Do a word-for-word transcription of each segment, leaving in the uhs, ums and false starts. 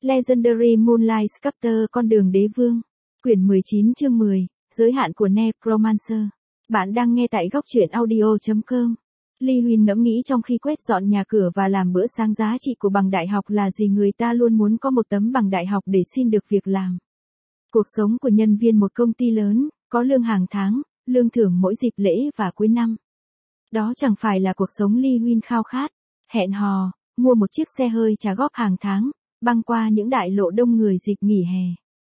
Legendary Moonlight Sculptor Con đường đế vương. Quyển mười chín chương mười, giới hạn của Necromancer. Bạn đang nghe tại góc truyện audio chấm com. Ly Huyên ngẫm nghĩ trong khi quét dọn nhà cửa và làm bữa sáng giá trị của bằng đại học là gì người ta luôn muốn có một tấm bằng đại học để xin được việc làm. Cuộc sống của nhân viên một công ty lớn, có lương hàng tháng, lương thưởng mỗi dịp lễ và cuối năm. Đó chẳng phải là cuộc sống Ly Huyên khao khát, hẹn hò, mua một chiếc xe hơi trả góp hàng tháng, băng qua những đại lộ đông người dịp nghỉ hè.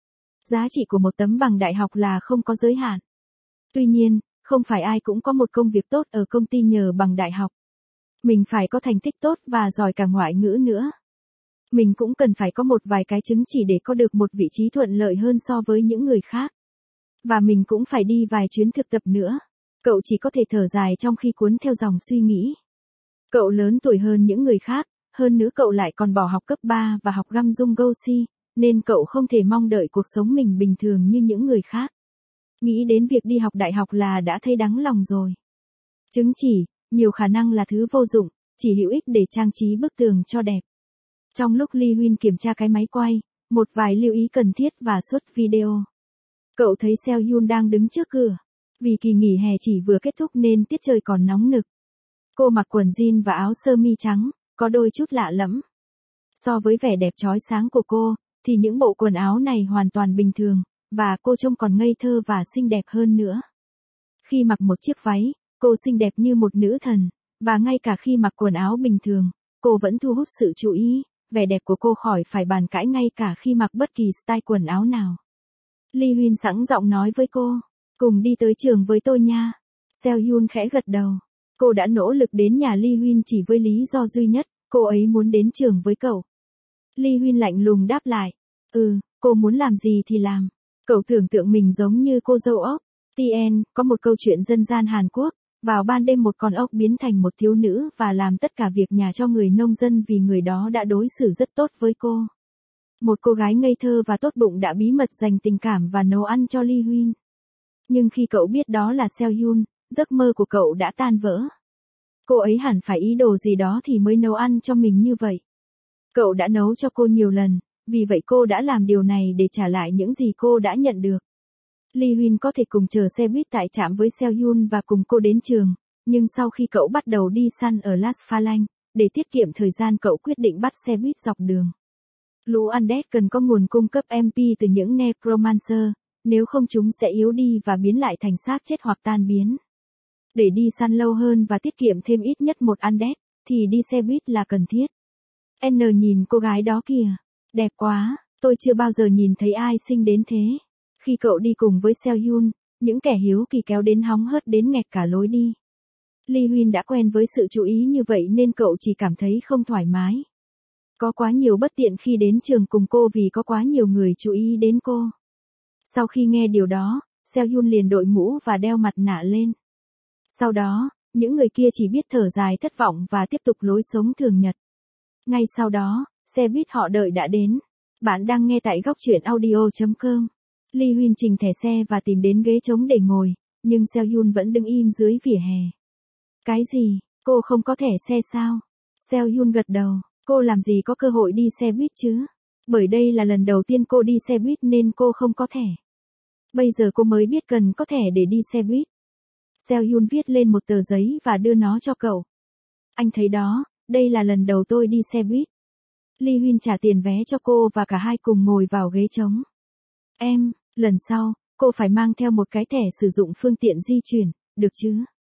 Giá trị của một tấm bằng đại học là không có giới hạn. Tuy nhiên, không phải ai cũng có một công việc tốt ở công ty nhờ bằng đại học. Mình phải có thành tích tốt và giỏi cả ngoại ngữ nữa. Mình cũng cần phải có một vài cái chứng chỉ để có được một vị trí thuận lợi hơn so với những người khác. Và mình cũng phải đi vài chuyến thực tập nữa. Cậu chỉ có thể thở dài trong khi cuốn theo dòng suy nghĩ. Cậu lớn tuổi hơn những người khác, hơn nữa cậu lại còn bỏ học cấp ba và học găm dung gosi, nên cậu không thể mong đợi cuộc sống mình bình thường như những người khác. Nghĩ đến việc đi học đại học là đã thấy đắng lòng rồi. Chứng chỉ, nhiều khả năng là thứ vô dụng, chỉ hữu ích để trang trí bức tường cho đẹp. Trong lúc Ly Huyên kiểm tra cái máy quay, một vài lưu ý cần thiết và xuất video. Cậu thấy Seo Hyun đang đứng trước cửa. Vì kỳ nghỉ hè chỉ vừa kết thúc nên tiết trời còn nóng nực. Cô mặc quần jean và áo sơ mi trắng, có đôi chút lạ lẫm. So với vẻ đẹp chói sáng của cô, thì những bộ quần áo này hoàn toàn bình thường, và cô trông còn ngây thơ và xinh đẹp hơn nữa. Khi mặc một chiếc váy, cô xinh đẹp như một nữ thần, và ngay cả khi mặc quần áo bình thường, cô vẫn thu hút sự chú ý, vẻ đẹp của cô khỏi phải bàn cãi ngay cả khi mặc bất kỳ style quần áo nào. Ly Huyên sẵn giọng nói với cô, cùng đi tới trường với tôi nha. Seo Hyun khẽ gật đầu. Cô đã nỗ lực đến nhà Ly Huyên chỉ với lý do duy nhất, cô ấy muốn đến trường với cậu. Ly Huyên lạnh lùng đáp lại, ừ, cô muốn làm gì thì làm. Cậu tưởng tượng mình giống như cô dâu ốc. Tien, có một câu chuyện dân gian Hàn Quốc, vào ban đêm một con ốc biến thành một thiếu nữ và làm tất cả việc nhà cho người nông dân vì người đó đã đối xử rất tốt với cô. Một cô gái ngây thơ và tốt bụng đã bí mật dành tình cảm và nấu ăn cho Ly Huyên. Nhưng khi cậu biết đó là Seo Hyun, giấc mơ của cậu đã tan vỡ. Cô ấy hẳn phải ý đồ gì đó thì mới nấu ăn cho mình như vậy. Cậu đã nấu cho cô nhiều lần, vì vậy cô đã làm điều này để trả lại những gì cô đã nhận được. Ly Huyên có thể cùng chờ xe buýt tại trạm với Seo Hyun và cùng cô đến trường, nhưng sau khi cậu bắt đầu đi săn ở Las Phalang, để tiết kiệm thời gian cậu quyết định bắt xe buýt dọc đường. Lũ Undead cần có nguồn cung cấp em pê từ những Necromancer, nếu không chúng sẽ yếu đi và biến lại thành xác chết hoặc tan biến. Để đi săn lâu hơn và tiết kiệm thêm ít nhất một Undead, thì đi xe buýt là cần thiết. N nhìn cô gái đó kìa, đẹp quá, tôi chưa bao giờ nhìn thấy ai xinh đến thế. Khi cậu đi cùng với Seo Hyun, những kẻ hiếu kỳ kéo đến hóng hớt đến nghẹt cả lối đi. Ly Huyên đã quen với sự chú ý như vậy nên cậu chỉ cảm thấy không thoải mái. Có quá nhiều bất tiện khi đến trường cùng cô vì có quá nhiều người chú ý đến cô. Sau khi nghe điều đó, Seo Hyun liền đội mũ và đeo mặt nạ lên. Sau đó, những người kia chỉ biết thở dài thất vọng và tiếp tục lối sống thường nhật. Ngay sau đó, xe buýt họ đợi đã đến. Bạn đang nghe tại góc truyện audio chấm com. Ly Huyên chỉnh thẻ xe và tìm đến ghế trống để ngồi, nhưng Seo Hyun vẫn đứng im dưới vỉa hè. Cái gì, cô không có thẻ xe sao? Seo Hyun gật đầu, cô làm gì có cơ hội đi xe buýt chứ? Bởi đây là lần đầu tiên cô đi xe buýt nên cô không có thẻ. Bây giờ cô mới biết cần có thẻ để đi xe buýt. Seo Hyun viết lên một tờ giấy và đưa nó cho cậu. Anh thấy đó, đây là lần đầu tôi đi xe buýt. Ly Huyên trả tiền vé cho cô và cả hai cùng ngồi vào ghế trống. Em, lần sau, cô phải mang theo một cái thẻ sử dụng phương tiện di chuyển, được chứ?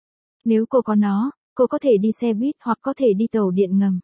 Nếu cô có nó, cô có thể đi xe buýt hoặc có thể đi tàu điện ngầm.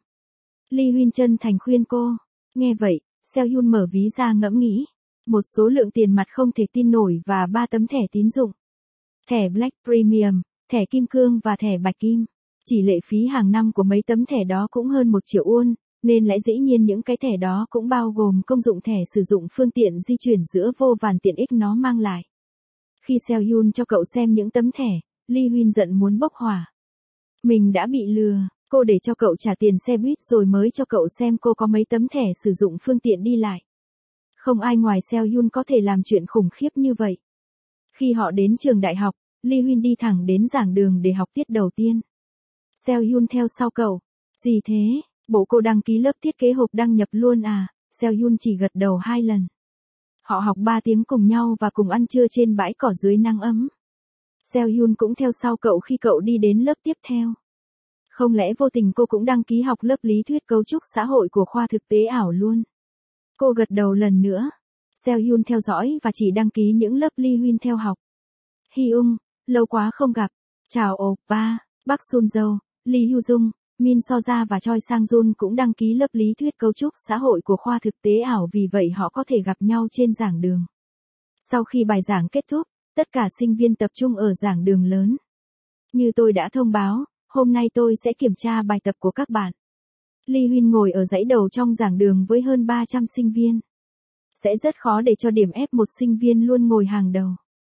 Ly Huyên chân thành khuyên cô. Nghe vậy, Seo Hyun mở ví ra ngẫm nghĩ. Một số lượng tiền mặt không thể tin nổi và ba tấm thẻ tín dụng. Thẻ Black Premium, thẻ Kim Cương và thẻ Bạch Kim. Chỉ lệ phí hàng năm của mấy tấm thẻ đó cũng hơn một triệu won, nên lẽ dĩ nhiên những cái thẻ đó cũng bao gồm công dụng thẻ sử dụng phương tiện di chuyển giữa vô vàn tiện ích nó mang lại. Khi Seo Hyun cho cậu xem những tấm thẻ, Ly Huyên giận muốn bốc hỏa. Mình đã bị lừa, cô để cho cậu trả tiền xe buýt rồi mới cho cậu xem cô có mấy tấm thẻ sử dụng phương tiện đi lại. Không ai ngoài Seo Hyun có thể làm chuyện khủng khiếp như vậy. Khi họ đến trường đại học, Ly Huyên đi thẳng đến giảng đường để học tiết đầu tiên. Seo Hyun theo sau cậu. Gì thế, bộ cô đăng ký lớp thiết kế hộp đăng nhập luôn à? Seo-yun chỉ gật đầu hai lần. Họ học ba tiếng cùng nhau và cùng ăn trưa trên bãi cỏ dưới nắng ấm. Seo-yun cũng theo sau cậu khi cậu đi đến lớp tiếp theo. Không lẽ vô tình cô cũng đăng ký học lớp lý thuyết cấu trúc xã hội của khoa thực tế ảo luôn? Cô gật đầu lần nữa. Seo-yun theo dõi và chỉ đăng ký những lớp Lee Huyên theo học. Hyung, lâu quá không gặp. Chào oppa. Park Sun-jo, Lee Hyu-jung, Min So-ja và Choi Sang-jun cũng đăng ký lớp lý thuyết cấu trúc xã hội của khoa thực tế ảo, vì vậy họ có thể gặp nhau trên giảng đường. Sau khi bài giảng kết thúc, tất cả sinh viên tập trung ở giảng đường lớn. Như tôi đã thông báo, hôm nay tôi sẽ kiểm tra bài tập của các bạn. Lee Huyên ngồi ở dãy đầu trong giảng đường với hơn ba trăm sinh viên. Sẽ rất khó để cho điểm ép một sinh viên luôn ngồi hàng đầu.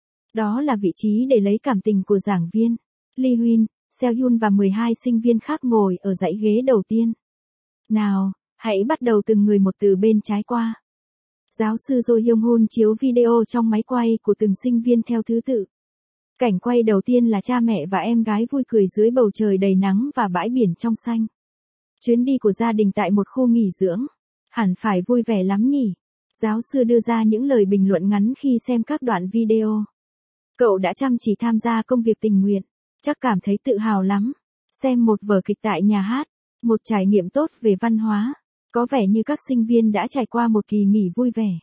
Đó là vị trí để lấy cảm tình của giảng viên. Lee Huyên, Seo-yun và mười hai sinh viên khác ngồi ở dãy ghế đầu tiên. Nào, hãy bắt đầu từng người một từ bên trái qua. Giáo sư Jo Hyung-hun chiếu video trong máy quay của từng sinh viên theo thứ tự. Cảnh quay đầu tiên là cha mẹ và em gái vui cười dưới bầu trời đầy nắng và bãi biển trong xanh. Chuyến đi của gia đình tại một khu nghỉ dưỡng. Hẳn phải vui vẻ lắm nhỉ? Giáo sư đưa ra những lời bình luận ngắn khi xem các đoạn video. Cậu đã chăm chỉ tham gia công việc tình nguyện. Chắc cảm thấy tự hào lắm. Xem một vở kịch tại nhà hát. Một trải nghiệm tốt về văn hóa. Có vẻ như các sinh viên đã trải qua một kỳ nghỉ vui vẻ.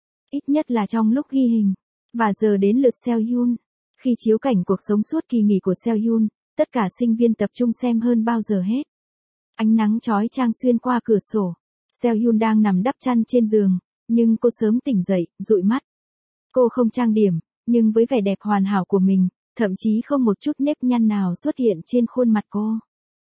Ít nhất là trong lúc ghi hình. Và giờ đến lượt Seo-yun. Khi chiếu cảnh cuộc sống suốt kỳ nghỉ của Seo-yun, tất cả sinh viên tập trung xem hơn bao giờ hết. Ánh nắng chói chang xuyên qua cửa sổ. Seo-yun đang nằm đắp chăn trên giường, nhưng cô sớm tỉnh dậy, dụi mắt. Cô không trang điểm, nhưng với vẻ đẹp hoàn hảo của mình, thậm chí không một chút nếp nhăn nào xuất hiện trên khuôn mặt cô.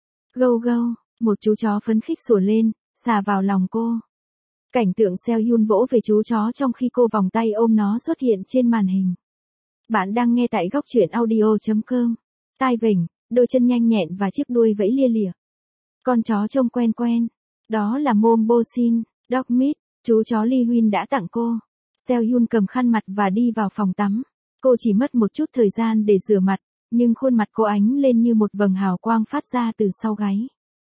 Gâu gâu, một chú chó phấn khích sủa lên, xà vào lòng cô. Cảnh tượng Seo-yun vỗ về chú chó trong khi cô vòng tay ôm nó xuất hiện trên màn hình. Bạn đang nghe tại góc truyện audio chấm com. Tai vểnh, đôi chân nhanh nhẹn và chiếc đuôi vẫy lia lịa. Con chó trông quen quen. Đó là Mom Bosin, Dog Meat, chú chó Lee Huyên đã tặng cô. Seo-yun cầm khăn mặt và đi vào phòng tắm. Cô chỉ mất một chút thời gian để rửa mặt, nhưng khuôn mặt cô ánh lên như một vầng hào quang phát ra từ sau gáy.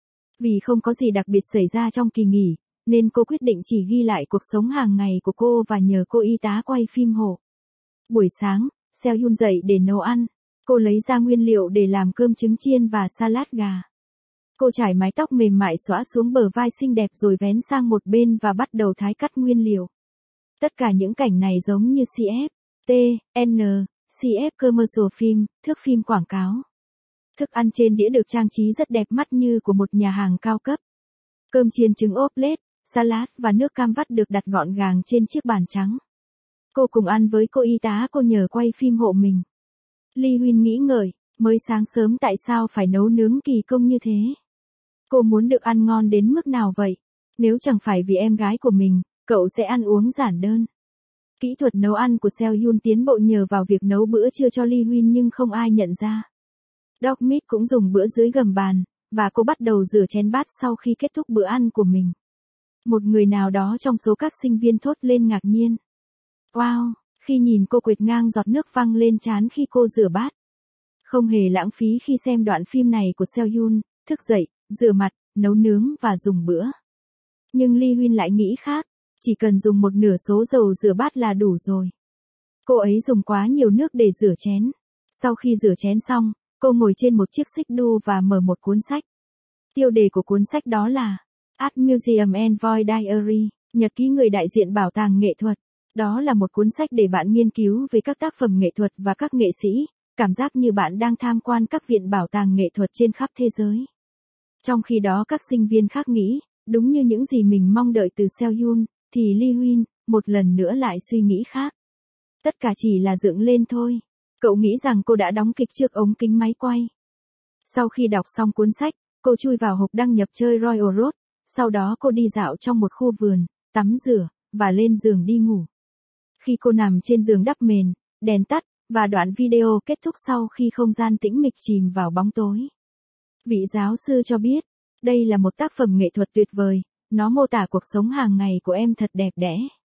Vì không có gì đặc biệt xảy ra trong kỳ nghỉ, nên cô quyết định chỉ ghi lại cuộc sống hàng ngày của cô và nhờ cô y tá quay phim hộ. Buổi sáng, Seo-yun dậy để nấu ăn. Cô lấy ra nguyên liệu để làm cơm trứng chiên và salad gà. Cô trải mái tóc mềm mại xõa xuống bờ vai xinh đẹp rồi vén sang một bên và bắt đầu thái cắt nguyên liệu. Tất cả những cảnh này giống như xê ép, tê, en, xê ép commercial film, thước phim quảng cáo. Thức ăn trên đĩa được trang trí rất đẹp mắt như của một nhà hàng cao cấp. Cơm chiên trứng ốp-lết, salad và nước cam vắt được đặt gọn gàng trên chiếc bàn trắng. Cô cùng ăn với cô y tá cô nhờ quay phim hộ mình. Lee Huyên nghĩ ngợi, mới sáng sớm tại sao phải nấu nướng kỳ công như thế? Cô muốn được ăn ngon đến mức nào vậy? Nếu chẳng phải vì em gái của mình, cậu sẽ ăn uống giản đơn. Kỹ thuật nấu ăn của Seo-yun tiến bộ nhờ vào việc nấu bữa trưa cho Lee Huyên nhưng không ai nhận ra. Dog Meat cũng dùng bữa dưới gầm bàn, và cô bắt đầu rửa chén bát sau khi kết thúc bữa ăn của mình. Một người nào đó trong số các sinh viên thốt lên ngạc nhiên. Wow, khi nhìn cô quệt ngang giọt nước văng lên trán khi cô rửa bát. Không hề lãng phí khi xem đoạn phim này của Seo-yun, thức dậy, rửa mặt, nấu nướng và dùng bữa. Nhưng Lee Huyên lại nghĩ khác, chỉ cần dùng một nửa số dầu rửa bát là đủ rồi. Cô ấy dùng quá nhiều nước để rửa chén. Sau khi rửa chén xong, cô ngồi trên một chiếc xích đu và mở một cuốn sách. Tiêu đề của cuốn sách đó là Art Museum Envoy Diary, nhật ký người đại diện bảo tàng nghệ thuật. Đó là một cuốn sách để bạn nghiên cứu về các tác phẩm nghệ thuật và các nghệ sĩ, cảm giác như bạn đang tham quan các viện bảo tàng nghệ thuật trên khắp thế giới. Trong khi đó các sinh viên khác nghĩ, đúng như những gì mình mong đợi từ Seo-yun, thì Lee Huyên, một lần nữa lại suy nghĩ khác. Tất cả chỉ là dựng lên thôi. Cậu nghĩ rằng cô đã đóng kịch trước ống kính máy quay. Sau khi đọc xong cuốn sách, cô chui vào hộp đăng nhập chơi Royal Road, sau đó cô đi dạo trong một khu vườn, tắm rửa, và lên giường đi ngủ. Khi cô nằm trên giường đắp mền, đèn tắt, và đoạn video kết thúc sau khi không gian tĩnh mịch chìm vào bóng tối. Vị giáo sư cho biết, đây là một tác phẩm nghệ thuật tuyệt vời, nó mô tả cuộc sống hàng ngày của em thật đẹp đẽ.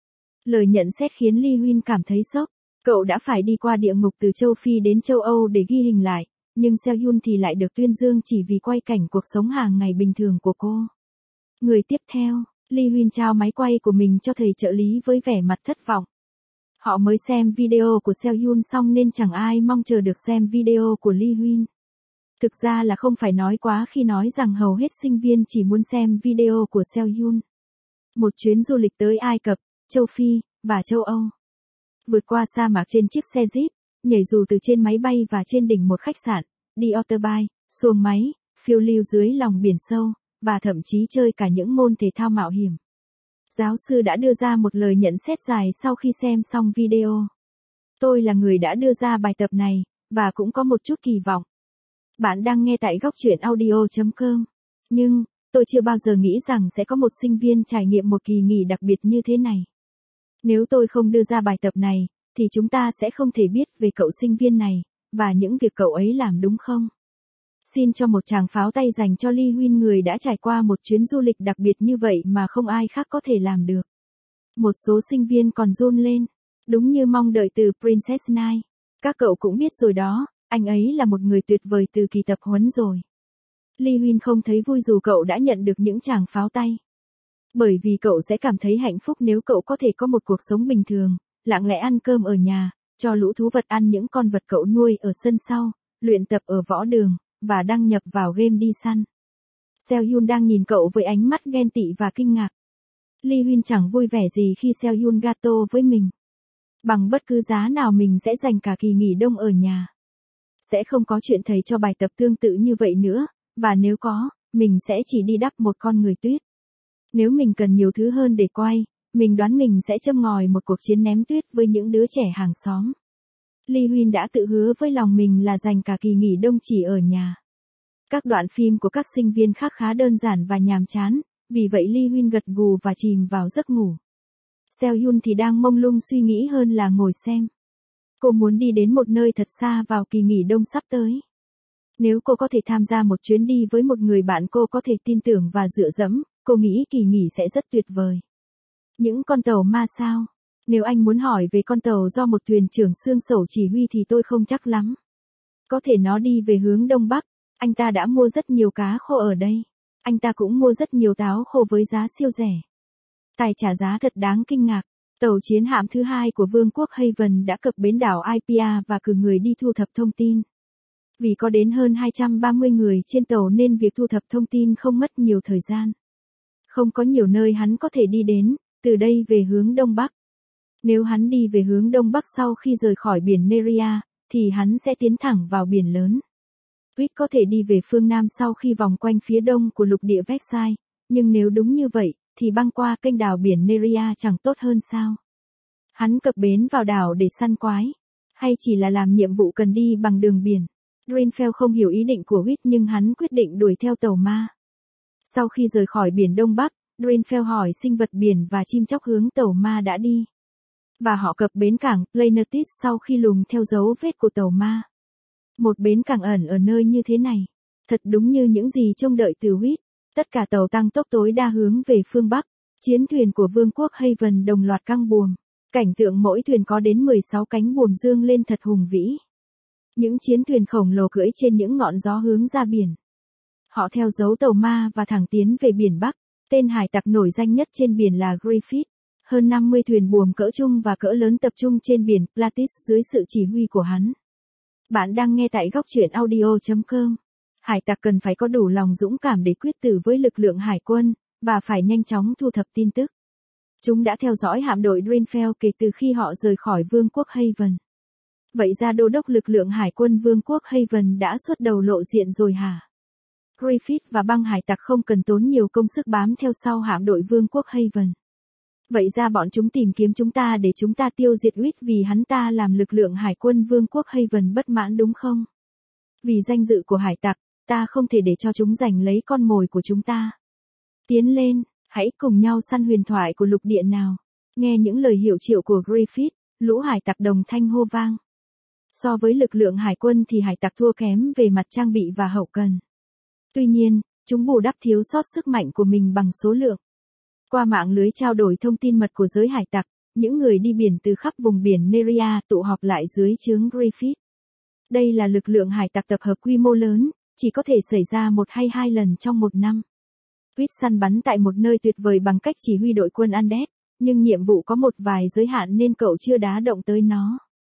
Lời nhận xét khiến Lee Huyên cảm thấy sốc. Cậu đã phải đi qua địa ngục từ châu Phi đến châu Âu để ghi hình lại, nhưng Seo-yun thì lại được tuyên dương chỉ vì quay cảnh cuộc sống hàng ngày bình thường của cô. Người tiếp theo, Lee Huynh trao máy quay của mình cho thầy trợ lý với vẻ mặt thất vọng. Họ mới xem video của Seo Yun xong nên chẳng ai mong chờ được xem video của Lee Huynh. Thực ra là không phải nói quá khi nói rằng hầu hết sinh viên chỉ muốn xem video của Seo Yun. Một chuyến du lịch tới Ai Cập, châu Phi, và châu Âu. Vượt qua sa mạc trên chiếc xe Jeep, nhảy dù từ trên máy bay và trên đỉnh một khách sạn, đi autobike, xuồng máy, phiêu lưu dưới lòng biển sâu, và thậm chí chơi cả những môn thể thao mạo hiểm. Giáo sư đã đưa ra một lời nhận xét dài sau khi xem xong video. Tôi là người đã đưa ra bài tập này, và cũng có một chút kỳ vọng. Bạn đang nghe tại góc truyện audio chấm com. Nhưng, tôi chưa bao giờ nghĩ rằng sẽ có một sinh viên trải nghiệm một kỳ nghỉ đặc biệt như thế này. Nếu tôi không đưa ra bài tập này, thì chúng ta sẽ không thể biết về cậu sinh viên này, và những việc cậu ấy làm đúng không? Xin cho một tràng pháo tay dành cho Lee Huynh, người đã trải qua một chuyến du lịch đặc biệt như vậy mà không ai khác có thể làm được. Một số sinh viên còn run lên, đúng như mong đợi từ Princess Nine. Các cậu cũng biết rồi đó, anh ấy là một người tuyệt vời từ kỳ tập huấn rồi. Lee Huynh không thấy vui dù cậu đã nhận được những tràng pháo tay. Bởi vì cậu sẽ cảm thấy hạnh phúc nếu cậu có thể có một cuộc sống bình thường, lặng lẽ ăn cơm ở nhà, cho lũ thú vật ăn những con vật cậu nuôi ở sân sau, luyện tập ở võ đường, và đăng nhập vào game đi săn. Seo Yun đang nhìn cậu với ánh mắt ghen tị và kinh ngạc. Lee Huynh chẳng vui vẻ gì khi Seo Yun gato với mình. Bằng bất cứ giá nào mình sẽ dành cả kỳ nghỉ đông ở nhà. Sẽ không có chuyện thầy cho bài tập tương tự như vậy nữa, và nếu có, mình sẽ chỉ đi đắp một con người tuyết. Nếu mình cần nhiều thứ hơn để quay, mình đoán mình sẽ châm ngòi một cuộc chiến ném tuyết với những đứa trẻ hàng xóm. Lee Huynh đã tự hứa với lòng mình là dành cả kỳ nghỉ đông chỉ ở nhà. Các đoạn phim của các sinh viên khác khá đơn giản và nhàm chán, vì vậy Lee Huynh gật gù và chìm vào giấc ngủ. Seo Yun thì đang mông lung suy nghĩ hơn là ngồi xem. Cô muốn đi đến một nơi thật xa vào kỳ nghỉ đông sắp tới. Nếu cô có thể tham gia một chuyến đi với một người bạn cô có thể tin tưởng và dựa dẫm, cô nghĩ kỳ nghỉ sẽ rất tuyệt vời. Những con tàu ma sao? Nếu anh muốn hỏi về con tàu do một thuyền trưởng xương sẩu chỉ huy thì tôi không chắc lắm. Có thể nó đi về hướng đông bắc, anh ta đã mua rất nhiều cá khô ở đây. Anh ta cũng mua rất nhiều táo khô với giá siêu rẻ. Tài trả giá thật đáng kinh ngạc. Tàu chiến hạm thứ hai của Vương quốc Haven đã cập bến đảo Aipia và cử người đi thu thập thông tin. Vì có đến hơn hai trăm ba mươi người trên tàu nên việc thu thập thông tin không mất nhiều thời gian. Không có nhiều nơi hắn có thể đi đến, từ đây về hướng đông bắc. Nếu hắn đi về hướng đông bắc sau khi rời khỏi biển Neria, thì hắn sẽ tiến thẳng vào biển lớn. Quýt có thể đi về phương nam sau khi vòng quanh phía đông của lục địa Versailles, nhưng nếu đúng như vậy, thì băng qua kênh đảo biển Neria chẳng tốt hơn sao? Hắn cập bến vào đảo để săn quái, hay chỉ là làm nhiệm vụ cần đi bằng đường biển? Greenfell không hiểu ý định của Whit nhưng hắn quyết định đuổi theo tàu ma. Sau khi rời khỏi biển Đông Bắc, Greenfell hỏi sinh vật biển và chim chóc hướng tàu ma đã đi. Và họ cập bến cảng Planetis sau khi lùng theo dấu vết của tàu ma. Một bến cảng ẩn ở nơi như thế này. Thật đúng như những gì trông đợi từ Whit. Tất cả tàu tăng tốc tối đa hướng về phương Bắc. Chiến thuyền của Vương quốc Haven đồng loạt căng buồm. Cảnh tượng mỗi thuyền có đến mười sáu cánh buồm dương lên thật hùng vĩ. Những chiến thuyền khổng lồ cưỡi trên những ngọn gió hướng ra biển. Họ theo dấu tàu ma và thẳng tiến về biển Bắc. Tên hải tặc nổi danh nhất trên biển là Griffith. Hơn năm mươi thuyền buồm cỡ trung và cỡ lớn tập trung trên biển Platis dưới sự chỉ huy của hắn. Bạn đang nghe tại góc truyện audio chấm com. Hải tặc cần phải có đủ lòng dũng cảm để quyết tử với lực lượng hải quân, và phải nhanh chóng thu thập tin tức. Chúng đã theo dõi hạm đội Greenfell kể từ khi họ rời khỏi Vương quốc Haven. Vậy ra đô đốc lực lượng hải quân Vương quốc Haven đã xuất đầu lộ diện rồi hả? Griffith và băng hải tặc không cần tốn nhiều công sức bám theo sau hạm đội Vương quốc Haven. Vậy ra bọn chúng tìm kiếm chúng ta để chúng ta tiêu diệt Whit vì hắn ta làm lực lượng hải quân Vương quốc Haven bất mãn đúng không? Vì danh dự của hải tặc, ta không thể để cho chúng giành lấy con mồi của chúng ta. Tiến lên, hãy cùng nhau săn huyền thoại của lục địa nào. Nghe những lời hiệu triệu của Griffith, lũ hải tặc đồng thanh hô vang. So với lực lượng hải quân thì hải tặc thua kém về mặt trang bị và hậu cần. Tuy nhiên, chúng bù đắp thiếu sót sức mạnh của mình bằng số lượng. Qua mạng lưới trao đổi thông tin mật của giới hải tặc, những người đi biển từ khắp vùng biển Neria tụ họp lại dưới trướng Griffith. Đây là lực lượng hải tặc tập hợp quy mô lớn, chỉ có thể xảy ra một hay hai lần trong một năm. Quýt săn bắn tại một nơi tuyệt vời bằng cách chỉ huy đội quân Undead, nhưng nhiệm vụ có một vài giới hạn nên cậu chưa đá động tới nó.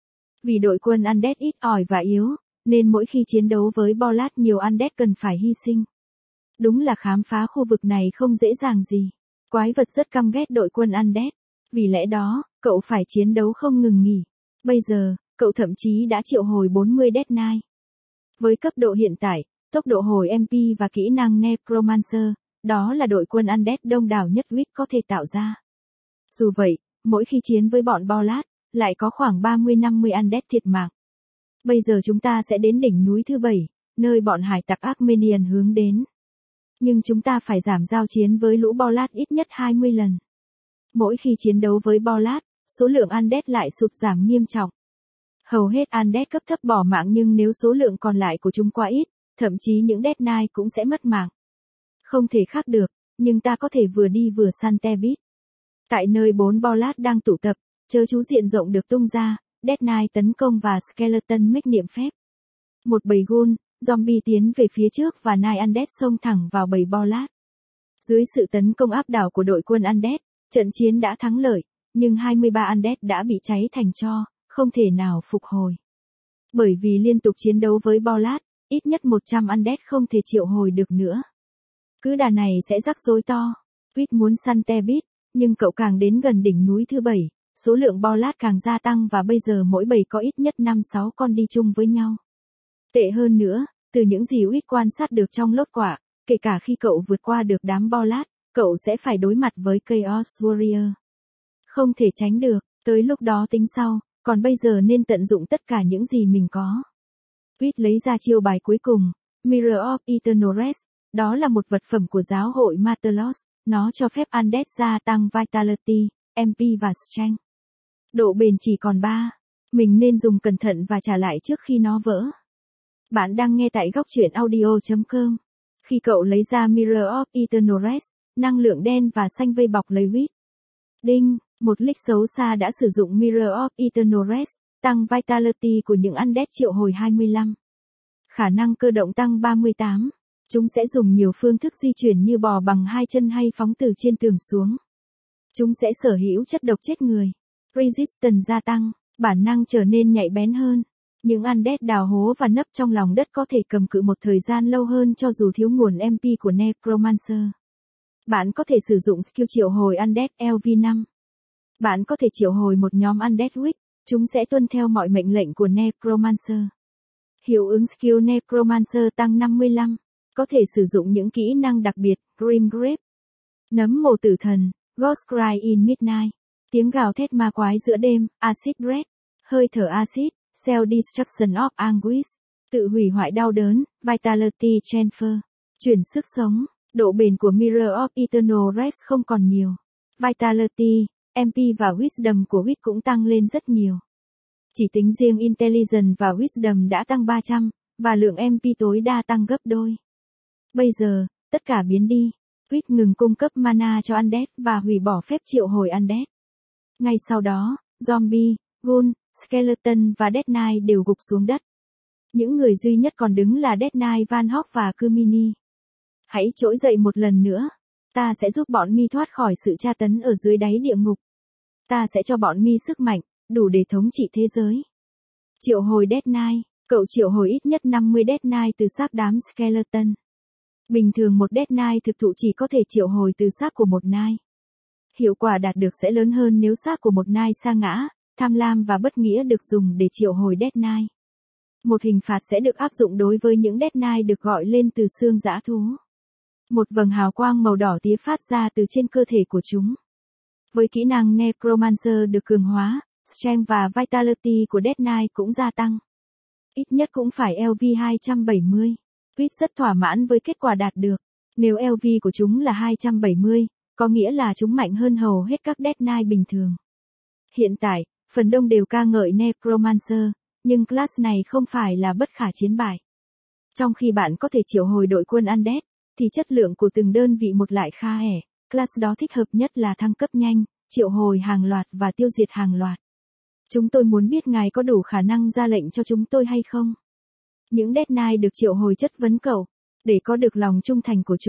Vì đội quân Undead ít ỏi và yếu, nên mỗi khi chiến đấu với Bolas nhiều Undead cần phải hy sinh. Đúng là khám phá khu vực này không dễ dàng gì. Quái vật rất căm ghét đội quân Undead. Vì lẽ đó, cậu phải chiến đấu không ngừng nghỉ. Bây giờ, cậu thậm chí đã triệu hồi bốn mươi Death Knight. Với cấp độ hiện tại, tốc độ hồi em pê và kỹ năng Necromancer, đó là đội quân Undead đông đảo nhất Witch có thể tạo ra. Dù vậy, mỗi khi chiến với bọn Bolas, lại có khoảng ba mươi năm mươi Undead thiệt mạng. Bây giờ chúng ta sẽ đến đỉnh núi thứ bảy, nơi bọn hải tặc Armenian hướng đến. Nhưng chúng ta phải giảm giao chiến với lũ Bolas ít nhất hai mươi lần. Mỗi khi chiến đấu với Bolas, số lượng Undead lại sụt giảm nghiêm trọng. Hầu hết Undead cấp thấp bỏ mạng, nhưng nếu số lượng còn lại của chúng quá ít, thậm chí những Death Knight cũng sẽ mất mạng. Không thể khác được, nhưng ta có thể vừa đi vừa săn Tebit. Tại nơi bốn Bolas đang tụ tập, chớ chú diện rộng được tung ra, Death Knight tấn công và Skeleton make niệm phép. Một bầy ghoul, zombie tiến về phía trước và Night Undead xông thẳng vào bầy Bolas. Dưới sự tấn công áp đảo của đội quân Undead, trận chiến đã thắng lợi, nhưng hai mươi ba Undead đã bị cháy thành tro, không thể nào phục hồi. Bởi vì liên tục chiến đấu với Bolas, ít nhất một trăm Undead không thể triệu hồi được nữa. Cứ đà này sẽ rắc rối to. Quýt muốn săn Tebit, nhưng cậu càng đến gần đỉnh núi thứ bảy, số lượng Bolas càng gia tăng và bây giờ mỗi bầy có ít nhất năm sáu con đi chung với nhau. Tệ hơn nữa, từ những gì Quýt quan sát được trong lốt quả, kể cả khi cậu vượt qua được đám Bolas, cậu sẽ phải đối mặt với Chaos Warrior. Không thể tránh được, tới lúc đó tính sau, còn bây giờ nên tận dụng tất cả những gì mình có. Quýt lấy ra chiêu bài cuối cùng, Mirror of Eternal Rest, đó là một vật phẩm của giáo hội Matelos, nó cho phép Undead gia tăng Vitality, em pê và Strength. Độ bền chỉ còn ba, mình nên dùng cẩn thận và trả lại trước khi nó vỡ. Bạn đang nghe tại góc truyện audio chấm com. Khi cậu lấy ra Mirror of Eternal Rest, năng lượng đen và xanh vây bọc lấy Quýt. Đinh, một leak xấu xa đã sử dụng Mirror of Eternal Rest, tăng Vitality của những Undead triệu hồi hai mươi lăm. Khả năng cơ động tăng ba mươi tám. Chúng sẽ dùng nhiều phương thức di chuyển như bò bằng hai chân hay phóng từ trên tường xuống. Chúng sẽ sở hữu chất độc chết người. Resistance gia tăng, bản năng trở nên nhạy bén hơn. Những Undead đào hố và nấp trong lòng đất có thể cầm cự một thời gian lâu hơn cho dù thiếu nguồn em pê của Necromancer. Bạn có thể sử dụng skill triệu hồi Undead L V năm. Bạn có thể triệu hồi một nhóm Undead Witch, chúng sẽ tuân theo mọi mệnh lệnh của Necromancer. Hiệu ứng skill Necromancer tăng năm mươi lăm. Có thể sử dụng những kỹ năng đặc biệt, Grim Grip, nấm mồ tử thần, Ghost Cry in Midnight, tiếng gào thét ma quái giữa đêm, Acid Breath, hơi thở acid, Cell Destruction of Anguish, tự hủy hoại đau đớn, Vitality Transfer, chuyển sức sống. Độ bền của Mirror of Eternal Rest không còn nhiều. Vitality, em pê và Wisdom của Quýt cũng tăng lên rất nhiều. Chỉ tính riêng Intelligence và Wisdom đã tăng ba trăm, và lượng em pê tối đa tăng gấp đôi. Bây giờ, tất cả biến đi. Quýt ngừng cung cấp mana cho Undead và hủy bỏ phép triệu hồi Undead. Ngay sau đó, Zombie, Ghoul, Skeleton và Death Knight đều gục xuống đất. Những người duy nhất còn đứng là Death Knight Van Hawk và Kumini. Hãy trỗi dậy một lần nữa. Ta sẽ giúp bọn mi thoát khỏi sự tra tấn ở dưới đáy địa ngục. Ta sẽ cho bọn mi sức mạnh, đủ để thống trị thế giới. Triệu hồi Death Knight, cậu triệu hồi ít nhất năm mươi Death Knight từ xác đám Skeleton. Bình thường một Death Knight thực thụ chỉ có thể triệu hồi từ xác của một Knight. Hiệu quả đạt được sẽ lớn hơn nếu xác của một Knight sa ngã, tham lam và bất nghĩa được dùng để triệu hồi Death Knight. Một hình phạt sẽ được áp dụng đối với những Death Knight được gọi lên từ xương dã thú. Một vầng hào quang màu đỏ tía phát ra từ trên cơ thể của chúng. Với kỹ năng Necromancer được cường hóa, Strength và Vitality của Death Knight cũng gia tăng. Ít nhất cũng phải L V hai trăm bảy mươi. Quýt rất thỏa mãn với kết quả đạt được. Nếu L V của chúng là hai trăm bảy mươi, có nghĩa là chúng mạnh hơn hầu hết các Death Knight bình thường. Hiện tại, phần đông đều ca ngợi Necromancer, nhưng class này không phải là bất khả chiến bại. Trong khi bạn có thể triệu hồi đội quân Undead, thì chất lượng của từng đơn vị một lại kha ẻ. Class đó thích hợp nhất là thăng cấp nhanh, triệu hồi hàng loạt và tiêu diệt hàng loạt. Chúng tôi muốn biết ngài có đủ khả năng ra lệnh cho chúng tôi hay không? Những Death Knight được triệu hồi chất vấn cậu. Để có được lòng trung thành của chúng,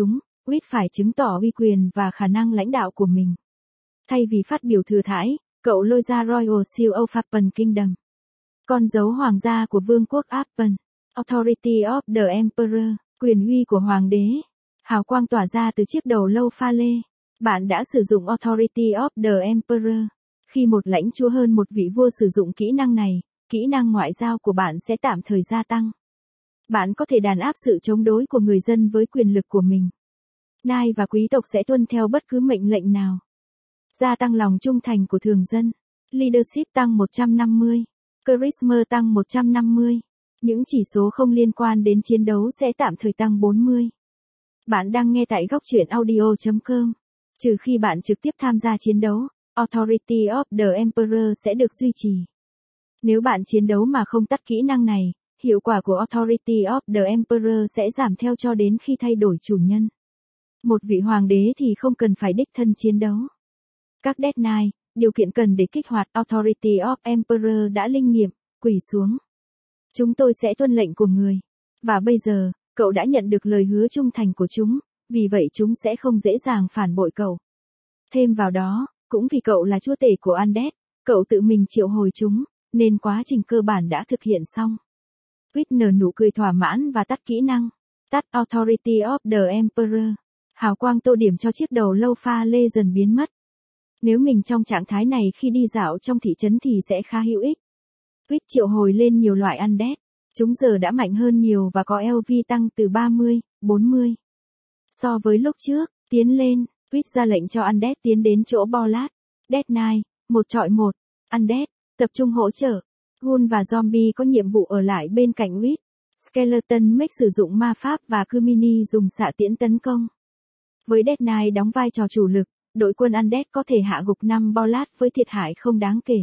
Wit phải chứng tỏ uy quyền và khả năng lãnh đạo của mình. Thay vì phát biểu thừa thãi, cậu lôi ra Royal Seal of Appen Kingdom, con dấu hoàng gia của vương quốc Appen, Authority of the Emperor, quyền uy của hoàng đế, hào quang tỏa ra từ chiếc đầu lâu pha lê. Bạn đã sử dụng Authority of the Emperor. Khi một lãnh chúa hơn một vị vua sử dụng kỹ năng này, kỹ năng ngoại giao của bạn sẽ tạm thời gia tăng. Bạn có thể đàn áp sự chống đối của người dân với quyền lực của mình. Nai và quý tộc sẽ tuân theo bất cứ mệnh lệnh nào. Gia tăng lòng trung thành của thường dân. Leadership tăng một trăm năm mươi. Charisma tăng một trăm năm mươi. Những chỉ số không liên quan đến chiến đấu sẽ tạm thời tăng bốn mươi. Bạn đang nghe tại góc truyện audio chấm com. Trừ khi bạn trực tiếp tham gia chiến đấu, Authority of the Emperor sẽ được duy trì. Nếu bạn chiến đấu mà không tắt kỹ năng này, hiệu quả của Authority of the Emperor sẽ giảm theo cho đến khi thay đổi chủ nhân. Một vị hoàng đế thì không cần phải đích thân chiến đấu. Các Death Knight, điều kiện cần để kích hoạt Authority of Emperor đã linh nghiệm, quỳ xuống. Chúng tôi sẽ tuân lệnh của người. Và bây giờ, cậu đã nhận được lời hứa trung thành của chúng, vì vậy chúng sẽ không dễ dàng phản bội cậu. Thêm vào đó, cũng vì cậu là chúa tể của Undead, cậu tự mình triệu hồi chúng, nên quá trình cơ bản đã thực hiện xong. Wit nở nụ cười thỏa mãn và tắt kỹ năng. Tắt Authority of the Emperor. Hào quang tô điểm cho chiếc đầu lâu pha lê dần biến mất. Nếu mình trong trạng thái này khi đi dạo trong thị trấn thì sẽ khá hữu ích. Wit triệu hồi lên nhiều loại Undead. Chúng giờ đã mạnh hơn nhiều và có L V tăng từ ba mươi, bốn mươi. So với lúc trước, tiến lên, Wit ra lệnh cho Undead tiến đến chỗ Bolat. Death Knight, một trọi một. Undead, tập trung hỗ trợ. Ghoul và Zombie có nhiệm vụ ở lại bên cạnh Wit. Skeleton Mech sử dụng ma pháp và Kumini dùng xạ tiễn tấn công. Với Death Knight đóng vai trò chủ lực, đội quân Undead có thể hạ gục năm Bolat với thiệt hại không đáng kể.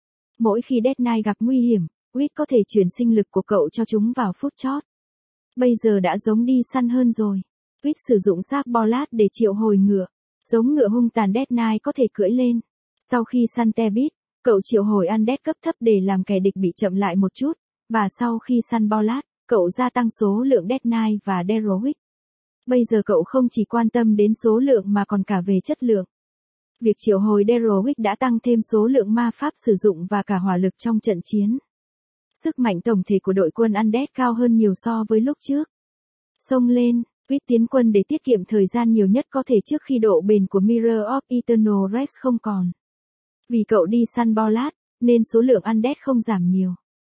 Mỗi khi Death Knight gặp nguy hiểm, Wit có thể chuyển sinh lực của cậu cho chúng vào phút chót. Bây giờ đã giống đi săn hơn rồi. Wit sử dụng xác Bolat để triệu hồi ngựa. Giống ngựa hung tàn Death Knight có thể cưỡi lên. Sau khi săn Tebit, cậu triệu hồi Undead cấp thấp để làm kẻ địch bị chậm lại một chút. Và sau khi săn Bolat, cậu gia tăng số lượng Death Knight và Derowick. Bây giờ cậu không chỉ quan tâm đến số lượng mà còn cả về chất lượng. Việc triệu hồi Derowick đã tăng thêm số lượng ma pháp sử dụng và cả hỏa lực trong trận chiến. Sức mạnh tổng thể của đội quân Undead cao hơn nhiều so với lúc trước. Xông lên, Wit tiến quân để tiết kiệm thời gian nhiều nhất có thể trước khi độ bền của Mirror of Eternal Rest không còn. Vì cậu đi săn Bolat, nên số lượng Undead không giảm nhiều.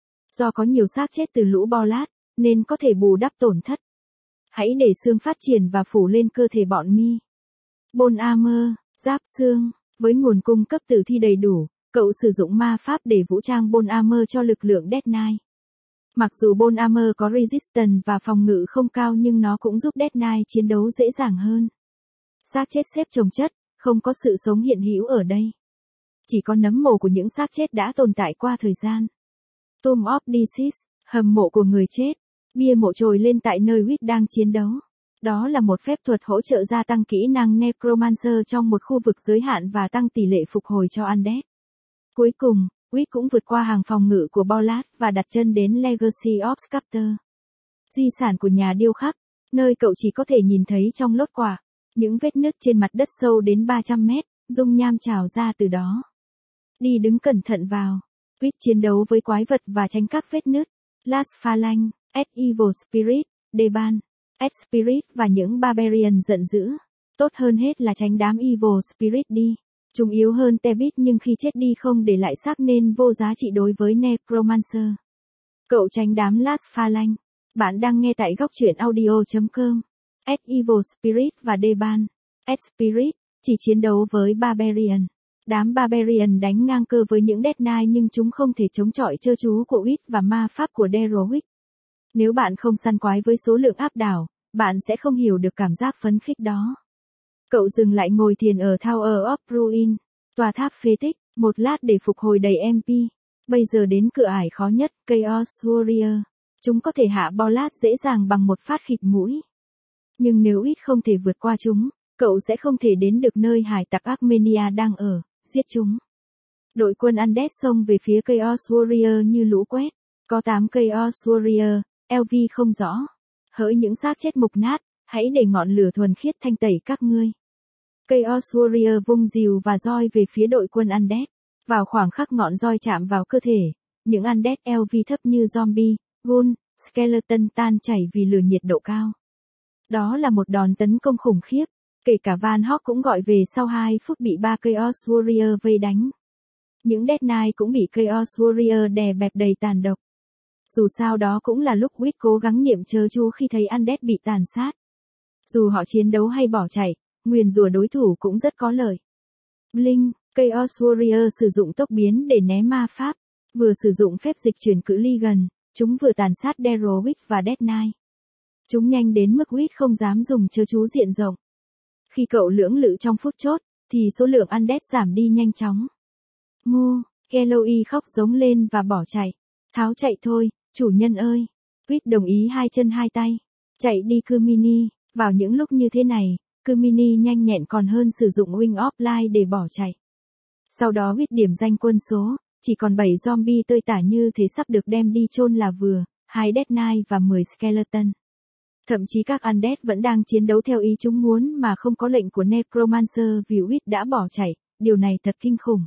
Do có nhiều xác chết từ lũ Bolat, nên có thể bù đắp tổn thất. Hãy để xương phát triển và phủ lên cơ thể bọn mi. Bone Armor, giáp xương, với nguồn cung cấp tử thi đầy đủ, cậu sử dụng ma pháp để vũ trang Bone Armor cho lực lượng Death Knight. Mặc dù Bone Armor có resistance và phòng ngự không cao nhưng nó cũng giúp Death Knight chiến đấu dễ dàng hơn. Xác chết xếp chồng chất, không có sự sống hiện hữu ở đây. Chỉ có nấm mồ của những xác chết đã tồn tại qua thời gian. Tomb of Deceased, hầm mộ của người chết. Bia mộ trồi lên tại nơi Wit đang chiến đấu. Đó là một phép thuật hỗ trợ gia tăng kỹ năng Necromancer trong một khu vực giới hạn và tăng tỷ lệ phục hồi cho Undead. Cuối cùng, Wit cũng vượt qua hàng phòng ngự của Bolat và đặt chân đến Legacy of Sculptor. Di sản của nhà điêu khắc, nơi cậu chỉ có thể nhìn thấy trong lốt quả. Những vết nứt trên mặt đất sâu đến ba trăm mét, dung nham trào ra từ đó. Đi đứng cẩn thận vào. Wit chiến đấu với quái vật và tránh các vết nứt. Last Phalanx, S Evil Spirit, Deban, S Spirit và những Barbarian giận dữ. Tốt hơn hết là tránh đám Evil Spirit đi. Chúng yếu hơn Tebit nhưng khi chết đi không để lại xác nên vô giá trị đối với Necromancer. Cậu tránh đám Last Phalanx. Bạn đang nghe tại góc truyện audio chấm com. S Evil Spirit và Deban, S Spirit, chỉ chiến đấu với Barbarian. Đám Barbarian đánh ngang cơ với những Death Knight nhưng chúng không thể chống chọi chơ chú của Wit và ma pháp của Derowick. Nếu bạn không săn quái với số lượng áp đảo, bạn sẽ không hiểu được cảm giác phấn khích đó. Cậu dừng lại ngồi thiền ở Tower of Ruin, tòa tháp phế tích, một lát để phục hồi đầy em pê. Bây giờ đến cửa ải khó nhất, Chaos Warrior. Chúng có thể hạ Bolat dễ dàng bằng một phát khịt mũi. Nhưng nếu Wit không thể vượt qua chúng, cậu sẽ không thể đến được nơi hải tặc Armenia đang ở, giết chúng. Đội quân Undead xông về phía Chaos Warrior như lũ quét. Có tám Chaos Warrior, L V không rõ. Hỡi những xác chết mục nát, hãy để ngọn lửa thuần khiết thanh tẩy các ngươi. Chaos Warrior vung rìu và roi về phía đội quân Undead. Vào khoảng khắc ngọn roi chạm vào cơ thể, những Undead lờ vê thấp như zombie, ghoul, skeleton tan chảy vì lửa nhiệt độ cao. Đó là một đòn tấn công khủng khiếp, kể cả Van Hawk cũng gọi về sau hai phút bị ba Chaos Warrior vây đánh. Những Death Knight cũng bị Chaos Warrior đè bẹp đầy tàn độc. Dù sao đó cũng là lúc Wit cố gắng niệm chớ chú khi thấy Undead bị tàn sát. Dù họ chiến đấu hay bỏ chạy, nguyền rủa đối thủ cũng rất có lợi. Blink, Chaos Warrior sử dụng tốc biến để né ma pháp, vừa sử dụng phép dịch chuyển cự ly gần, chúng vừa tàn sát Derrowick và Death Knight. Chúng nhanh đến mức Wit không dám dùng chớ chú diện rộng. Khi cậu lưỡng lự trong phút chốt, thì số lượng Undead giảm đi nhanh chóng. Mu, Eloy khóc giống lên và bỏ chạy. Tháo chạy thôi, chủ nhân ơi. Wit đồng ý hai chân hai tay. Chạy đi Kumini, vào những lúc như thế này, Kumini nhanh nhẹn còn hơn sử dụng Wing of Light để bỏ chạy. Sau đó Wit điểm danh quân số, chỉ còn bảy zombie tơi tả như thế sắp được đem đi chôn là vừa, hai Death Knight và mười skeleton. Thậm chí các Undead vẫn đang chiến đấu theo ý chúng muốn mà không có lệnh của Necromancer vì Wit đã bỏ chạy, điều này thật kinh khủng.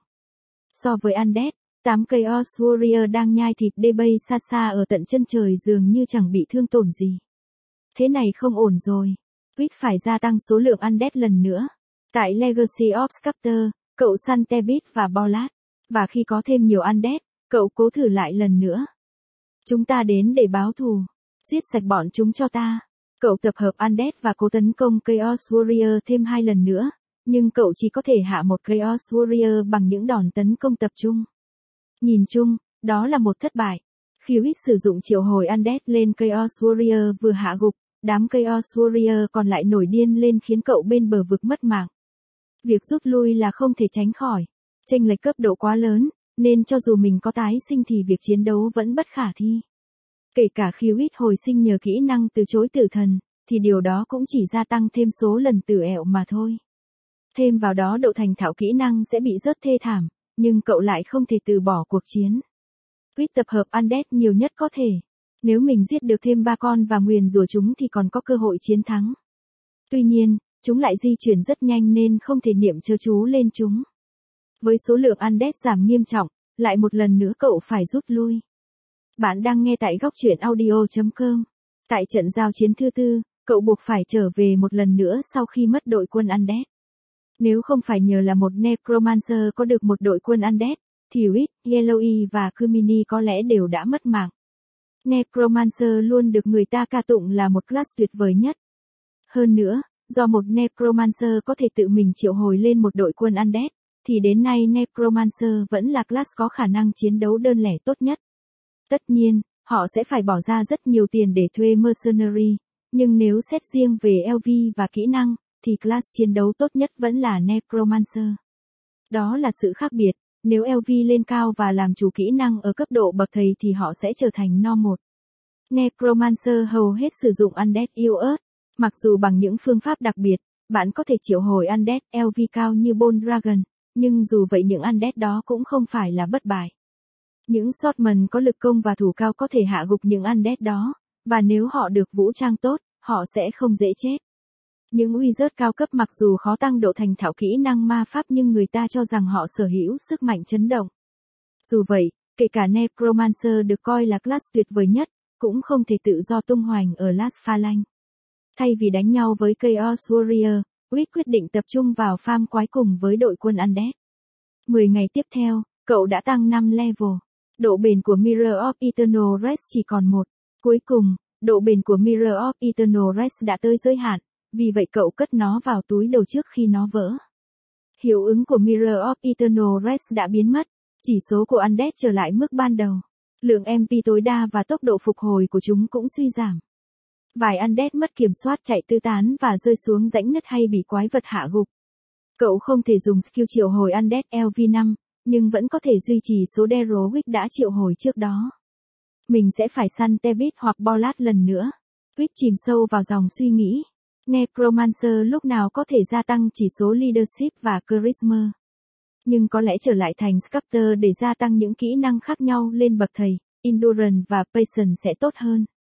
So với Undead, tám Chaos Warrior đang nhai thịt đê bay xa xa ở tận chân trời dường như chẳng bị thương tổn gì. Thế này không ổn rồi. Wit phải gia tăng số lượng Undead lần nữa. Tại Legacy of Sculptor, cậu săn Tebit và Bolat. Và khi có thêm nhiều Undead, cậu cố thử lại lần nữa. Chúng ta đến để báo thù. Giết sạch bọn chúng cho ta. Cậu tập hợp Undead và cố tấn công Chaos Warrior thêm hai lần nữa. Nhưng cậu chỉ có thể hạ một Chaos Warrior bằng những đòn tấn công tập trung. Nhìn chung, đó là một thất bại. Khi Wit sử dụng triệu hồi Undead lên Chaos Warrior vừa hạ gục, đám Chaos Warrior còn lại nổi điên lên khiến cậu bên bờ vực mất mạng. Việc rút lui là không thể tránh khỏi. Chênh lệch cấp độ quá lớn, nên cho dù mình có tái sinh thì việc chiến đấu vẫn bất khả thi. Kể cả khi Wit hồi sinh nhờ kỹ năng từ chối tử thần, thì điều đó cũng chỉ gia tăng thêm số lần tử ẹo mà thôi. Thêm vào đó độ thành thạo kỹ năng sẽ bị rớt thê thảm, nhưng cậu lại không thể từ bỏ cuộc chiến. Wit tập hợp Undead nhiều nhất có thể. Nếu mình giết được thêm ba con và nguyền rủa chúng thì còn có cơ hội chiến thắng. Tuy nhiên, chúng lại di chuyển rất nhanh nên không thể niệm chớ chú lên chúng. Với số lượng Undead giảm nghiêm trọng, lại một lần nữa cậu phải rút lui. Bạn đang nghe tại góc truyện audio chấm com. Tại trận giao chiến thứ tư, cậu buộc phải trở về một lần nữa sau khi mất đội quân Undead. Nếu không phải nhờ là một Necromancer có được một đội quân Undead, thì Wit, Eloy và Kumini có lẽ đều đã mất mạng. Necromancer luôn được người ta ca tụng là một class tuyệt vời nhất. Hơn nữa, do một Necromancer có thể tự mình triệu hồi lên một đội quân Undead, thì đến nay Necromancer vẫn là class có khả năng chiến đấu đơn lẻ tốt nhất. Tất nhiên, họ sẽ phải bỏ ra rất nhiều tiền để thuê mercenary, nhưng nếu xét riêng về lờ vê và kỹ năng, thì class chiến đấu tốt nhất vẫn là Necromancer. Đó là sự khác biệt, nếu lờ vê lên cao và làm chủ kỹ năng ở cấp độ bậc thầy thì họ sẽ trở thành normal. Necromancer hầu hết sử dụng Undead yếu ớt, mặc dù bằng những phương pháp đặc biệt, bạn có thể triệu hồi Undead lờ vê cao như Bone Dragon, nhưng dù vậy những Undead đó cũng không phải là bất bại. Những Swordman có lực công và thủ cao có thể hạ gục những Undead đó, và nếu họ được vũ trang tốt, họ sẽ không dễ chết. Những Wizard cao cấp mặc dù khó tăng độ thành thạo kỹ năng ma pháp nhưng người ta cho rằng họ sở hữu sức mạnh chấn động. Dù vậy, kể cả Necromancer được coi là class tuyệt vời nhất, cũng không thể tự do tung hoành ở Las Phalanx. Thay vì đánh nhau với Chaos Warrior, Wit quyết định tập trung vào farm quái cùng với đội quân Undead. mười ngày tiếp theo, cậu đã tăng năm level. Độ bền của Mirror of Eternal Rest chỉ còn một. Cuối cùng, độ bền của Mirror of Eternal Rest đã tới giới hạn, vì vậy cậu cất nó vào túi đồ trước khi nó vỡ. Hiệu ứng của Mirror of Eternal Rest đã biến mất, chỉ số của Undead trở lại mức ban đầu. Lượng em pê tối đa và tốc độ phục hồi của chúng cũng suy giảm. Vài Undead mất kiểm soát chạy tứ tán và rơi xuống rãnh nứt hay bị quái vật hạ gục. Cậu không thể dùng skill triệu hồi Undead lờ vê năm, nhưng vẫn có thể duy trì số Derrowick đã triệu hồi trước đó. Mình sẽ phải săn Tebit hoặc Bolat lần nữa. Wit chìm sâu vào dòng suy nghĩ. Necromancer lúc nào có thể gia tăng chỉ số leadership và charisma. Nhưng có lẽ trở lại thành Sculptor để gia tăng những kỹ năng khác nhau lên bậc thầy, endurance và patience sẽ tốt hơn.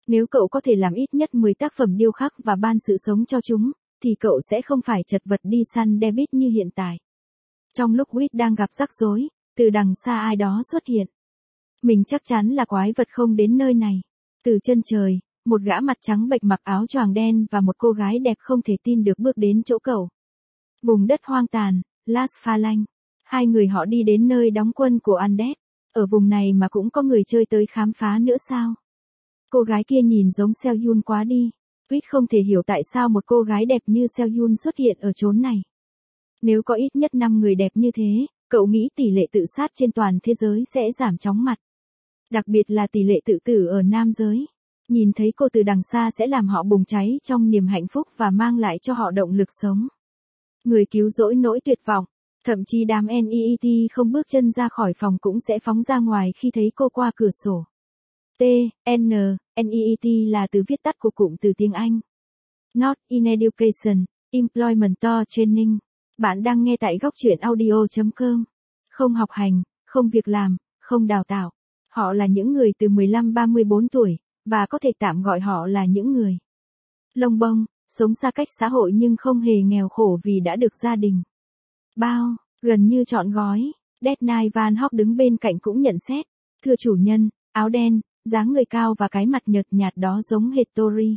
Nếu cậu có thể làm ít nhất mười tác phẩm điêu khắc và ban sự sống cho chúng, thì cậu sẽ không phải chật vật đi săn David như hiện tại. Trong lúc Whit đang gặp rắc rối, từ đằng xa ai đó xuất hiện. Mình chắc chắn là quái vật không đến nơi này. Từ chân trời, một gã mặt trắng bệch mặc áo choàng đen và một cô gái đẹp không thể tin được bước đến chỗ cậu. Vùng đất hoang tàn, Las Phalanx. Hai người họ đi đến nơi đóng quân của Undead. Ở vùng này mà cũng có người chơi tới khám phá nữa sao? Cô gái kia nhìn giống Selyun quá đi. Whit không thể hiểu tại sao một cô gái đẹp như Selyun xuất hiện ở chốn này. Nếu có ít nhất năm người đẹp như thế, cậu nghĩ tỷ lệ tự sát trên toàn thế giới sẽ giảm chóng mặt. Đặc biệt là tỷ lệ tự tử ở nam giới. Nhìn thấy cô từ đằng xa sẽ làm họ bùng cháy trong niềm hạnh phúc và mang lại cho họ động lực sống. Người cứu rỗi nỗi tuyệt vọng. Thậm chí đám en e e tê không bước chân ra khỏi phòng cũng sẽ phóng ra ngoài khi thấy cô qua cửa sổ. T, N, N E E T là từ viết tắt của cụm từ tiếng Anh. Not in Education, Employment or Training. Bạn đang nghe tại góc truyện audio chấm com. Không học hành, không việc làm, không đào tạo. Họ là những người từ mười lăm đến ba mươi bốn tuổi, và có thể tạm gọi họ là những người lông bông, sống xa cách xã hội nhưng không hề nghèo khổ vì đã được gia đình bao, gần như trọn gói. Dead Knight Van Hawk đứng bên cạnh cũng nhận xét. Thưa chủ nhân, áo đen, dáng người cao và cái mặt nhợt nhạt đó giống hệt Tori.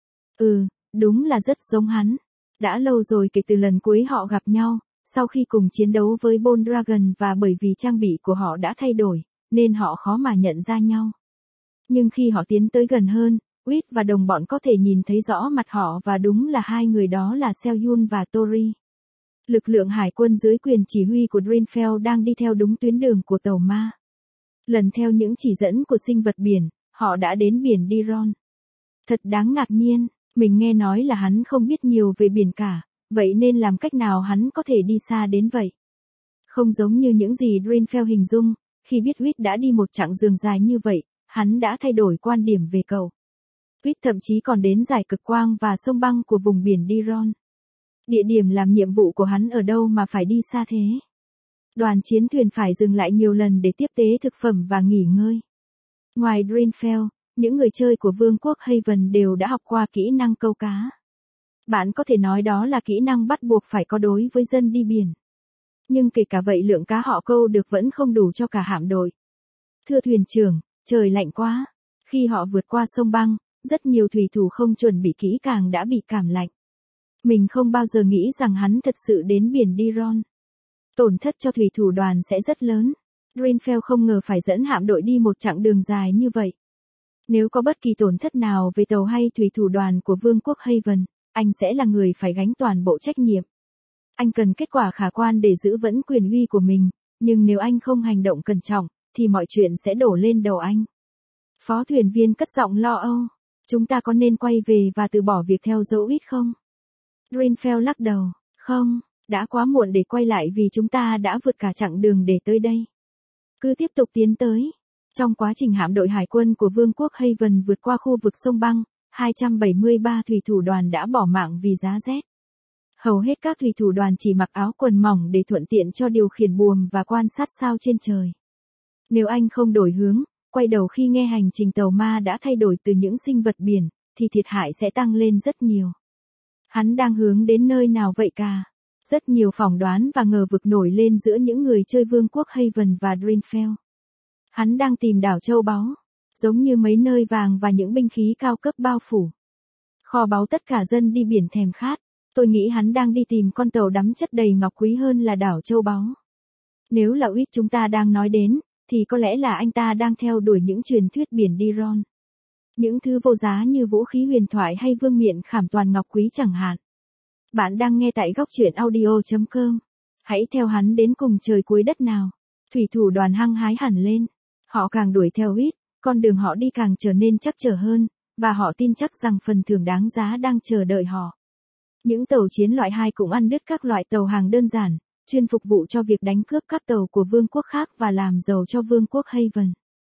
Ừ, đúng là rất giống hắn. Đã lâu rồi kể từ lần cuối họ gặp nhau, sau khi cùng chiến đấu với Bone Dragon và bởi vì trang bị của họ đã thay đổi, nên họ khó mà nhận ra nhau. Nhưng khi họ tiến tới gần hơn, Whit và đồng bọn có thể nhìn thấy rõ mặt họ và đúng là hai người đó là Selyun và Tori. Lực lượng hải quân dưới quyền chỉ huy của Drinfeld đang đi theo đúng tuyến đường của tàu ma. Lần theo những chỉ dẫn của sinh vật biển, họ đã đến biển Diron. Thật đáng ngạc nhiên, mình nghe nói là hắn không biết nhiều về biển cả, vậy nên làm cách nào hắn có thể đi xa đến vậy? Không giống như những gì Drinfeld hình dung, khi biết Whit đã đi một chặng đường dài như vậy, hắn đã thay đổi quan điểm về cậu. Whit thậm chí còn đến giải cực quang và sông băng của vùng biển Diron. Địa điểm làm nhiệm vụ của hắn ở đâu mà phải đi xa thế? Đoàn chiến thuyền phải dừng lại nhiều lần để tiếp tế thực phẩm và nghỉ ngơi. Ngoài Drinfeld, những người chơi của Vương quốc Haven đều đã học qua kỹ năng câu cá. Bạn có thể nói đó là kỹ năng bắt buộc phải có đối với dân đi biển. Nhưng kể cả vậy lượng cá họ câu được vẫn không đủ cho cả hạm đội. Thưa thuyền trưởng, trời lạnh quá. Khi họ vượt qua sông băng, rất nhiều thủy thủ không chuẩn bị kỹ càng đã bị cảm lạnh. Mình không bao giờ nghĩ rằng hắn thật sự đến biển Diron. Tổn thất cho thủy thủ đoàn sẽ rất lớn. Drinfeld không ngờ phải dẫn hạm đội đi một chặng đường dài như vậy. Nếu có bất kỳ tổn thất nào về tàu hay thủy thủ đoàn của Vương quốc Haven, anh sẽ là người phải gánh toàn bộ trách nhiệm. Anh cần kết quả khả quan để giữ vững quyền uy của mình, nhưng nếu anh không hành động cẩn trọng, thì mọi chuyện sẽ đổ lên đầu anh. Phó thuyền viên cất giọng lo âu. Chúng ta có nên quay về và từ bỏ việc theo dấu Whit không? Drinfeld lắc đầu. Không, đã quá muộn để quay lại vì chúng ta đã vượt cả chặng đường để tới đây. Cứ tiếp tục tiến tới. Trong quá trình hạm đội hải quân của Vương quốc Haven vượt qua khu vực sông băng, hai trăm bảy mươi ba thủy thủ đoàn đã bỏ mạng vì giá rét. Hầu hết các thủy thủ đoàn chỉ mặc áo quần mỏng để thuận tiện cho điều khiển buồm và quan sát sao trên trời. Nếu anh không đổi hướng, quay đầu khi nghe hành trình tàu ma đã thay đổi từ những sinh vật biển, thì thiệt hại sẽ tăng lên rất nhiều. Hắn đang hướng đến nơi nào vậy cả? Rất nhiều phỏng đoán và ngờ vực nổi lên giữa những người chơi Vương quốc Haven và Drinfeld. Hắn đang tìm đảo châu báu, giống như mấy nơi vàng và những binh khí cao cấp bao phủ. Kho báu tất cả dân đi biển thèm khát. Tôi nghĩ hắn đang đi tìm con tàu đắm chất đầy ngọc quý hơn là đảo châu báu. Nếu là Whit chúng ta đang nói đến, thì có lẽ là anh ta đang theo đuổi những truyền thuyết biển Diron. Những thứ vô giá như vũ khí huyền thoại hay vương miện khảm toàn ngọc quý chẳng hạn. Bạn đang nghe tại góc truyện audio chấm com. Hãy theo hắn đến cùng trời cuối đất nào. Thủy thủ đoàn hăng hái hẳn lên. Họ càng đuổi theo Whit, con đường họ đi càng trở nên chắc trở hơn, và họ tin chắc rằng phần thưởng đáng giá đang chờ đợi họ. Những tàu chiến loại hai cũng ăn đứt các loại tàu hàng đơn giản, chuyên phục vụ cho việc đánh cướp các tàu của vương quốc khác và làm giàu cho Vương quốc Haven.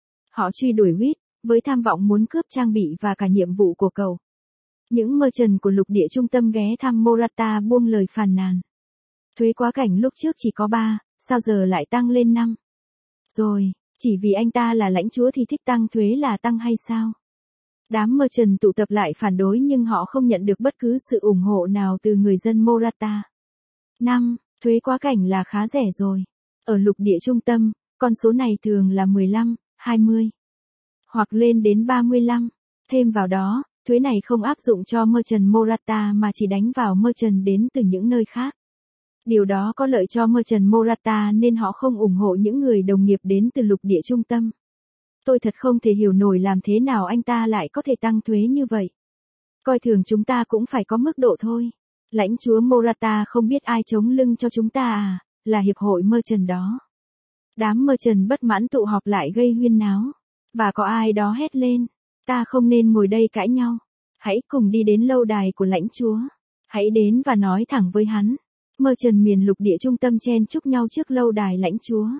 Họ truy đuổi Whit, với tham vọng muốn cướp trang bị và cả nhiệm vụ của cậu. Những merchant của lục địa trung tâm ghé thăm Morata buông lời phàn nàn. Thuế quá cảnh lúc trước chỉ có ba, sao giờ lại tăng lên năm? Rồi, chỉ vì anh ta là lãnh chúa thì thích tăng thuế là tăng hay sao? Đám merchant tụ tập lại phản đối nhưng họ không nhận được bất cứ sự ủng hộ nào từ người dân Morata. năm. Thuế quá cảnh là khá rẻ rồi. Ở lục địa trung tâm, con số này thường là mười lăm, hai mươi hoặc lên đến ba mươi lăm. Thêm vào đó, thuế này không áp dụng cho merchant Morata mà chỉ đánh vào merchant đến từ những nơi khác. Điều đó có lợi cho merchant Morata nên họ không ủng hộ những người đồng nghiệp đến từ lục địa trung tâm. Tôi thật không thể hiểu nổi làm thế nào anh ta lại có thể tăng thuế như vậy. Coi thường chúng ta cũng phải có mức độ thôi. Lãnh chúa Morata không biết ai chống lưng cho chúng ta à, là hiệp hội merchant đó. Đám merchant bất mãn tụ họp lại gây huyên náo. Và có ai đó hét lên, ta không nên ngồi đây cãi nhau. Hãy cùng đi đến lâu đài của lãnh chúa. Hãy đến và nói thẳng với hắn. Merchant miền lục địa trung tâm chen chúc nhau trước lâu đài lãnh chúa.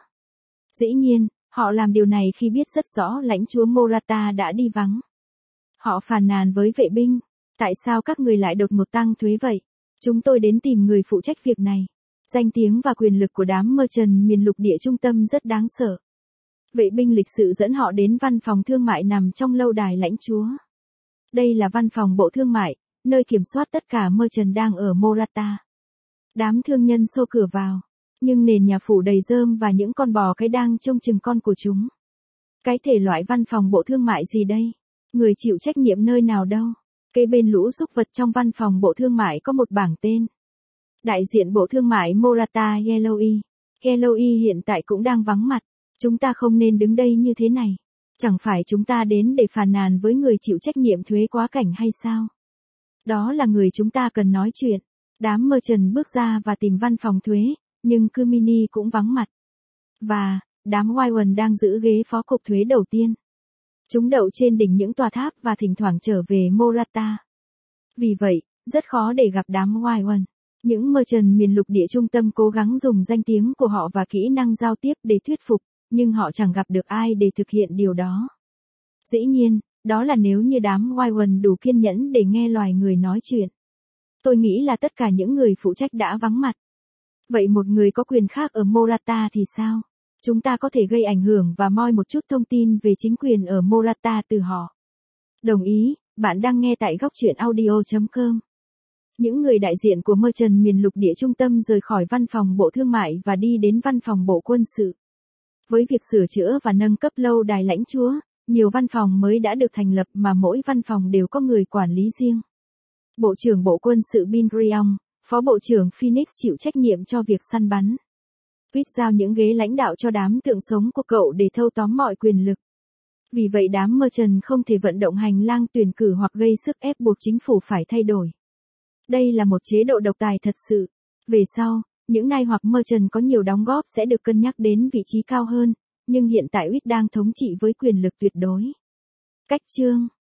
Dĩ nhiên, họ làm điều này khi biết rất rõ lãnh chúa Morata đã đi vắng. Họ phàn nàn với vệ binh. Tại sao các người lại đột ngột tăng thuế vậy? Chúng tôi đến tìm người phụ trách việc này. Danh tiếng và quyền lực của đám merchant miền lục địa trung tâm rất đáng sợ. Vệ binh lịch sự dẫn họ đến văn phòng thương mại nằm trong lâu đài lãnh chúa. Đây là văn phòng bộ thương mại, nơi kiểm soát tất cả merchant đang ở Morata. Đám thương nhân xô cửa vào, nhưng nền nhà phủ đầy rơm và những con bò cái đang trông chừng con của chúng. Cái thể loại văn phòng bộ thương mại gì đây? Người chịu trách nhiệm nơi nào đâu? Kế bên lũ súc vật trong văn phòng bộ thương mại có một bảng tên. Đại diện bộ thương mại Morata Yellowy. Yellowy hiện tại cũng đang vắng mặt. Chúng ta không nên đứng đây như thế này. Chẳng phải chúng ta đến để phàn nàn với người chịu trách nhiệm thuế quá cảnh hay sao? Đó là người chúng ta cần nói chuyện. Đám merchant bước ra và tìm văn phòng thuế, nhưng Kumini cũng vắng mặt. Và, đám Wyvern đang giữ ghế phó cục thuế đầu tiên. Chúng đậu trên đỉnh những tòa tháp và thỉnh thoảng trở về Morata. Vì vậy, rất khó để gặp đám Wyvern. Những merchant miền lục địa trung tâm cố gắng dùng danh tiếng của họ và kỹ năng giao tiếp để thuyết phục, nhưng họ chẳng gặp được ai để thực hiện điều đó. Dĩ nhiên, đó là nếu như đám Wyvern đủ kiên nhẫn để nghe loài người nói chuyện. Tôi nghĩ là tất cả những người phụ trách đã vắng mặt. Vậy một người có quyền khác ở Morata thì sao? Chúng ta có thể gây ảnh hưởng và moi một chút thông tin về chính quyền ở Morata từ họ. Đồng ý, bạn đang nghe tại góc truyện audio chấm com. Những người đại diện của merchant miền lục địa trung tâm rời khỏi văn phòng bộ thương mại và đi đến văn phòng bộ quân sự. Với việc sửa chữa và nâng cấp lâu đài lãnh chúa, nhiều văn phòng mới đã được thành lập mà mỗi văn phòng đều có người quản lý riêng. Bộ trưởng Bộ Quân sự Bin Griong, Phó Bộ trưởng Phoenix chịu trách nhiệm cho việc săn bắn. Quýt giao những ghế lãnh đạo cho đám tượng sống của cậu để thâu tóm mọi quyền lực. Vì vậy đám merchant không thể vận động hành lang tuyển cử hoặc gây sức ép buộc chính phủ phải thay đổi. Đây là một chế độ độc tài thật sự. Về sau, những nai hoặc merchant có nhiều đóng góp sẽ được cân nhắc đến vị trí cao hơn, nhưng hiện tại Quýt đang thống trị với quyền lực tuyệt đối. Cách chương